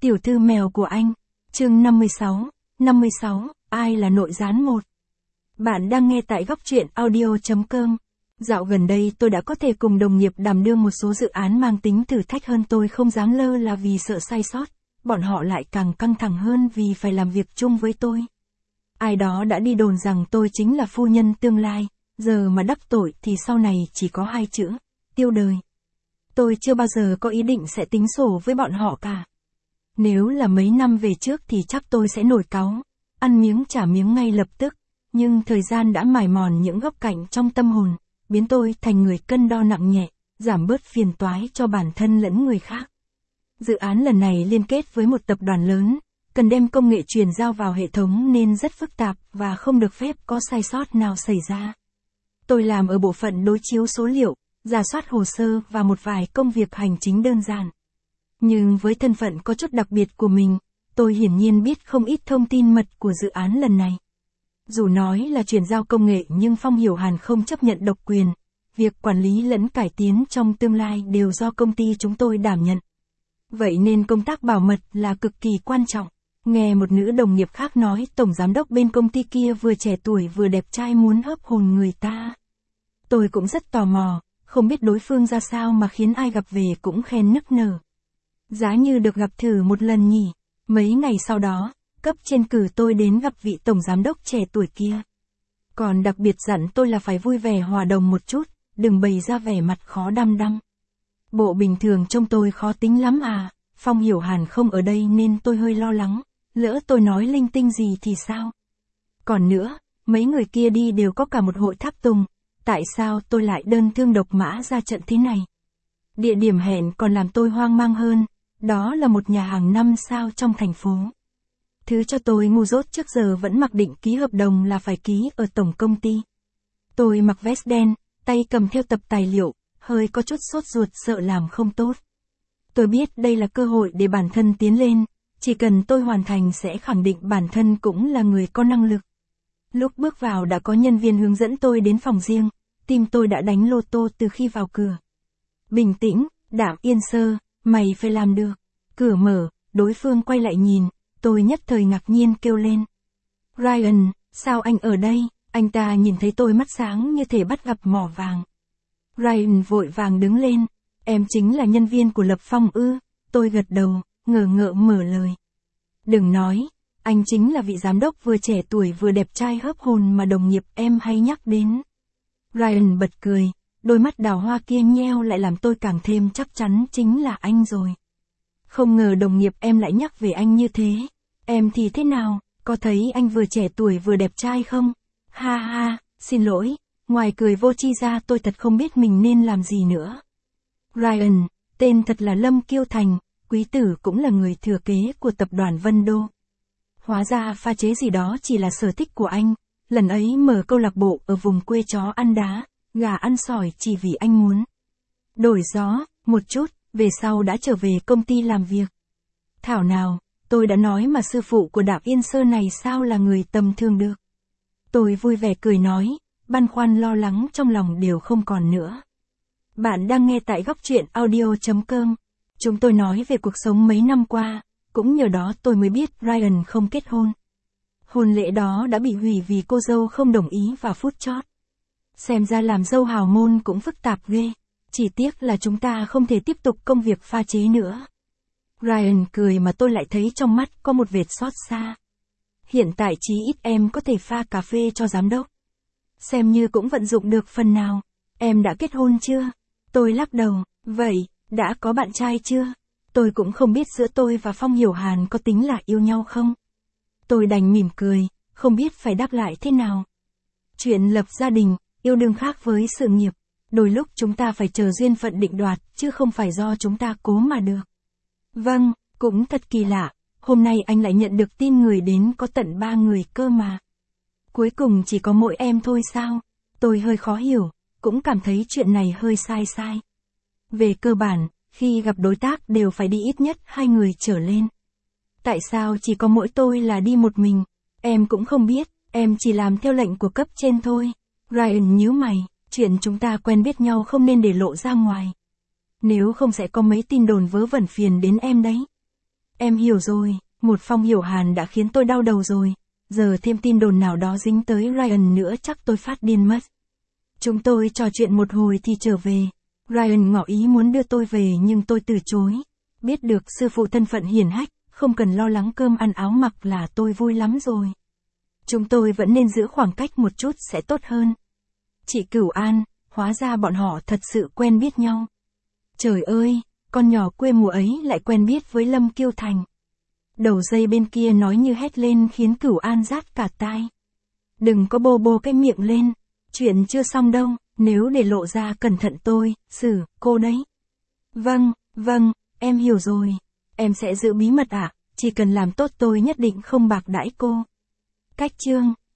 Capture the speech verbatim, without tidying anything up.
Tiểu thư mèo của anh. Chương năm mươi sáu. năm mươi sáu, ai là nội gián một? Bạn đang nghe tại góc truyện audio chấm com. Dạo gần đây tôi đã có thể cùng đồng nghiệp đảm đương một số dự án mang tính thử thách hơn, tôi không dám lơ là vì sợ sai sót, bọn họ lại càng căng thẳng hơn vì phải làm việc chung với tôi. Ai đó đã đi đồn rằng tôi chính là phu nhân tương lai, giờ mà đắc tội thì sau này chỉ có hai chữ, tiêu đời. Tôi chưa bao giờ có ý định sẽ tính sổ với bọn họ cả. Nếu là mấy năm về trước thì chắc tôi sẽ nổi cáu, ăn miếng trả miếng ngay lập tức, nhưng thời gian đã mài mòn những góc cạnh trong tâm hồn, biến tôi thành người cân đo nặng nhẹ, giảm bớt phiền toái cho bản thân lẫn người khác. Dự án lần này liên kết với một tập đoàn lớn, cần đem công nghệ truyền giao vào hệ thống nên rất phức tạp và không được phép có sai sót nào xảy ra. Tôi làm ở bộ phận đối chiếu số liệu, rà soát hồ sơ và một vài công việc hành chính đơn giản. Nhưng với thân phận có chút đặc biệt của mình, tôi hiển nhiên biết không ít thông tin mật của dự án lần này. Dù nói là chuyển giao công nghệ nhưng Phong Hiểu Hàn không chấp nhận độc quyền, việc quản lý lẫn cải tiến trong tương lai đều do công ty chúng tôi đảm nhận. Vậy nên công tác bảo mật là cực kỳ quan trọng. Nghe một nữ đồng nghiệp khác nói tổng giám đốc bên công ty kia vừa trẻ tuổi vừa đẹp trai muốn hấp hồn người ta. Tôi cũng rất tò mò, không biết đối phương ra sao mà khiến ai gặp về cũng khen nức nở. Giá như được gặp thử một lần nhỉ. Mấy ngày sau đó, cấp trên cử tôi đến gặp vị tổng giám đốc trẻ tuổi kia. Còn đặc biệt dặn tôi là phải vui vẻ hòa đồng một chút, đừng bày ra vẻ mặt khó đăm đăm. Bộ bình thường trông tôi khó tính lắm à, Phong Hiểu Hàn không ở đây nên tôi hơi lo lắng, lỡ tôi nói linh tinh gì thì sao? Còn nữa, mấy người kia đi đều có cả một hội tháp tùng, tại sao tôi lại đơn thương độc mã ra trận thế này? Địa điểm hẹn còn làm tôi hoang mang hơn, đó là một nhà hàng năm sao trong thành phố. Thứ cho tôi ngu dốt trước giờ vẫn mặc định ký hợp đồng là phải ký ở tổng công ty. Tôi mặc vest đen, tay cầm theo tập tài liệu, hơi có chút sốt ruột sợ làm không tốt. Tôi biết đây là cơ hội để bản thân tiến lên, chỉ cần tôi hoàn thành sẽ khẳng định bản thân cũng là người có năng lực. Lúc bước vào đã có nhân viên hướng dẫn tôi đến phòng riêng, tim tôi đã đánh lô tô từ khi vào cửa. Bình tĩnh, Đạm Yên Sơ, mày phải làm được. Cửa mở, đối phương quay lại nhìn, tôi nhất thời ngạc nhiên kêu lên. Ryan, sao anh ở đây? Anh ta nhìn thấy tôi mắt sáng như thể bắt gặp mỏ vàng. Ryan vội vàng đứng lên, em chính là nhân viên của Lập Phong ư? Tôi gật đầu, ngờ ngợ mở lời. Đừng nói, anh chính là vị giám đốc vừa trẻ tuổi vừa đẹp trai hớp hồn mà đồng nghiệp em hay nhắc đến. Ryan bật cười, đôi mắt đào hoa kia nheo lại làm tôi càng thêm chắc chắn chính là anh rồi. Không ngờ đồng nghiệp em lại nhắc về anh như thế. Em thì thế nào, có thấy anh vừa trẻ tuổi vừa đẹp trai không? Ha ha, xin lỗi, ngoài cười vô tri ra tôi thật không biết mình nên làm gì nữa. Ryan, tên thật là Lâm Kiêu Thành, quý tử cũng là người thừa kế của tập đoàn Vân Đô. Hóa ra pha chế gì đó chỉ là sở thích của anh, lần ấy mở câu lạc bộ ở vùng quê chó ăn đá, gà ăn sỏi chỉ vì anh muốn đổi gió, một chút, về sau đã trở về công ty làm việc. Thảo nào, tôi đã nói mà sư phụ của Đạm Yên Sơ này sao là người tầm thường được. Tôi vui vẻ cười nói, băn khoăn lo lắng trong lòng đều không còn nữa. Bạn đang nghe tại góc truyện audio chấm com. Chúng tôi nói về cuộc sống mấy năm qua, cũng nhờ đó tôi mới biết Ryan không kết hôn. Hôn lễ đó đã bị hủy vì cô dâu không đồng ý vào phút chót. Xem ra làm dâu hào môn cũng phức tạp ghê. Chỉ tiếc là chúng ta không thể tiếp tục công việc pha chế nữa. Ryan cười mà tôi lại thấy trong mắt có một vệt xót xa. Hiện tại chí ít em có thể pha cà phê cho giám đốc. Xem như cũng vận dụng được phần nào. Em đã kết hôn chưa? Tôi lắc đầu, vậy, đã có bạn trai chưa? Tôi cũng không biết giữa tôi và Phong Hiểu Hàn có tính là yêu nhau không? Tôi đành mỉm cười, không biết phải đáp lại thế nào. Chuyện lập gia đình, yêu đương khác với sự nghiệp. Đôi lúc chúng ta phải chờ duyên phận định đoạt, chứ không phải do chúng ta cố mà được. Vâng, cũng thật kỳ lạ, hôm nay anh lại nhận được tin người đến có tận ba người cơ mà. Cuối cùng chỉ có mỗi em thôi sao? Tôi hơi khó hiểu, cũng cảm thấy chuyện này hơi sai sai. Về cơ bản, khi gặp đối tác đều phải đi ít nhất hai người trở lên. Tại sao chỉ có mỗi tôi là đi một mình? Em cũng không biết, em chỉ làm theo lệnh của cấp trên thôi. Ryan nhíu mày. Chuyện chúng ta quen biết nhau không nên để lộ ra ngoài. Nếu không sẽ có mấy tin đồn vớ vẩn phiền đến em đấy. Em hiểu rồi, một phong hiểu hàn đã khiến tôi đau đầu rồi. Giờ thêm tin đồn nào đó dính tới Ryan nữa chắc tôi phát điên mất. Chúng tôi trò chuyện một hồi thì trở về. Ryan ngỏ ý muốn đưa tôi về nhưng tôi từ chối. Biết được sư phụ thân phận hiển hách, không cần lo lắng cơm ăn áo mặc là tôi vui lắm rồi. Chúng tôi vẫn nên giữ khoảng cách một chút sẽ tốt hơn. Chị Cửu An, hóa ra bọn họ thật sự quen biết nhau. Trời ơi, con nhỏ quê mùa ấy lại quen biết với Lâm Kiêu Thành. Đầu dây bên kia nói như hét lên khiến Cửu An rát cả tai. Đừng có bô bô cái miệng lên, chuyện chưa xong đâu, nếu để lộ ra cẩn thận tôi, xử, cô đấy. Vâng, vâng, em hiểu rồi. Em sẽ giữ bí mật ạ, chỉ cần làm tốt tôi nhất định không bạc đãi cô. Cách chương